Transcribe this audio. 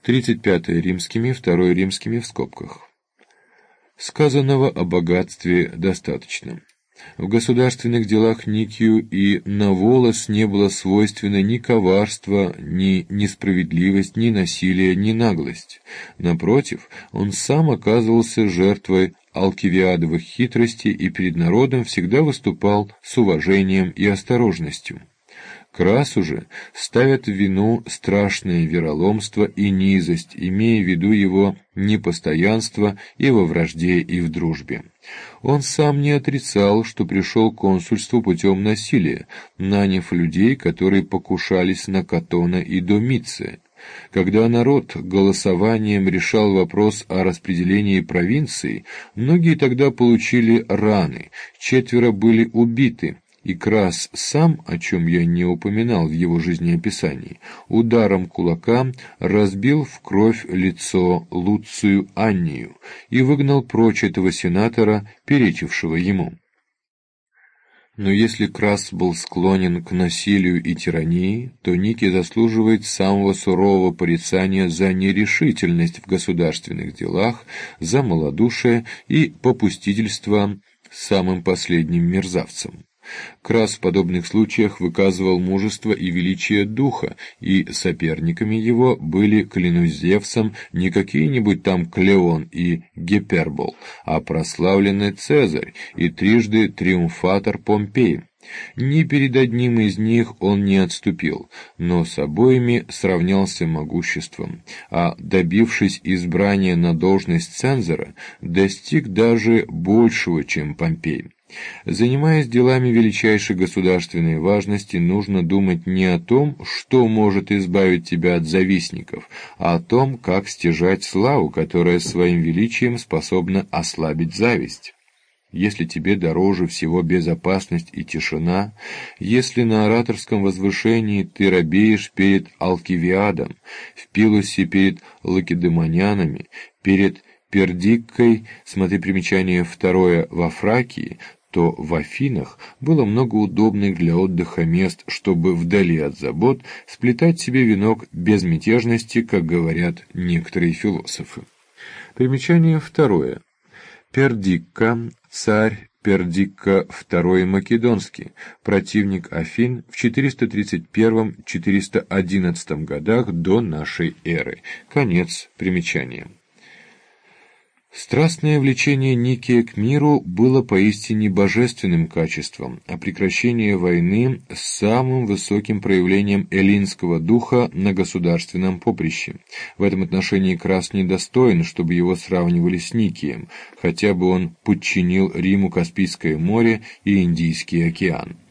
35 римскими, 2 римскими в скобках. Сказанного о богатстве достаточно. В государственных делах Никию и на волос не было свойственно ни коварство, ни несправедливость, ни насилие, ни наглость. Напротив, он сам оказывался жертвой алкивиадовых хитростей и перед народом всегда выступал с уважением и осторожностью. Красу же ставят в вину страшное вероломство и низость, имея в виду его непостоянство и во вражде, и в дружбе. Он сам не отрицал, что пришел к консульству путем насилия, наняв людей, которые покушались на Катона и Домиция. Когда народ голосованием решал вопрос о распределении провинций, многие тогда получили раны, 4 были убиты, и Крас сам, о чем я не упоминал в его жизнеописании, ударом кулака разбил в кровь лицо Луцию Аннию и выгнал прочь этого сенатора, перечившего ему. Но если Крас был склонен к насилию и тирании, то Ники заслуживает самого сурового порицания за нерешительность в государственных делах, за малодушие и попустительство самым последним мерзавцам. Крас в подобных случаях выказывал мужество и величие духа, и соперниками его были, клянусь Зевсом, не какие-нибудь там Клеон и Гипербол, а прославленный Цезарь и трижды триумфатор Помпей. Ни перед одним из них он не отступил, но с обоими сравнялся могуществом, а, добившись избрания на должность цензора, достиг даже большего, чем Помпей. Занимаясь делами величайшей государственной важности, нужно думать не о том, что может избавить тебя от завистников, а о том, как стяжать славу, которая своим величием способна ослабить зависть. Если тебе дороже всего безопасность и тишина, если на ораторском возвышении ты робеешь перед Алкивиадом, в Пилусе перед лакедемонянами, перед Пердиккой, смотри примечание 2 во Фракии, то в Афинах было много удобных для отдыха мест, чтобы вдали от забот сплетать себе венок безмятежности, как говорят некоторые философы. Примечание 2. Пердикка, царь Пердикка II Македонский, противник Афин в 431-411 годах до нашей эры. Конец примечания. Страстное влечение Никия к миру было поистине божественным качеством, а прекращение войны – самым высоким проявлением эллинского духа на государственном поприще. В этом отношении Крас недостоин, чтобы его сравнивали с Никием, хотя бы он подчинил Риму Каспийское море и Индийский океан.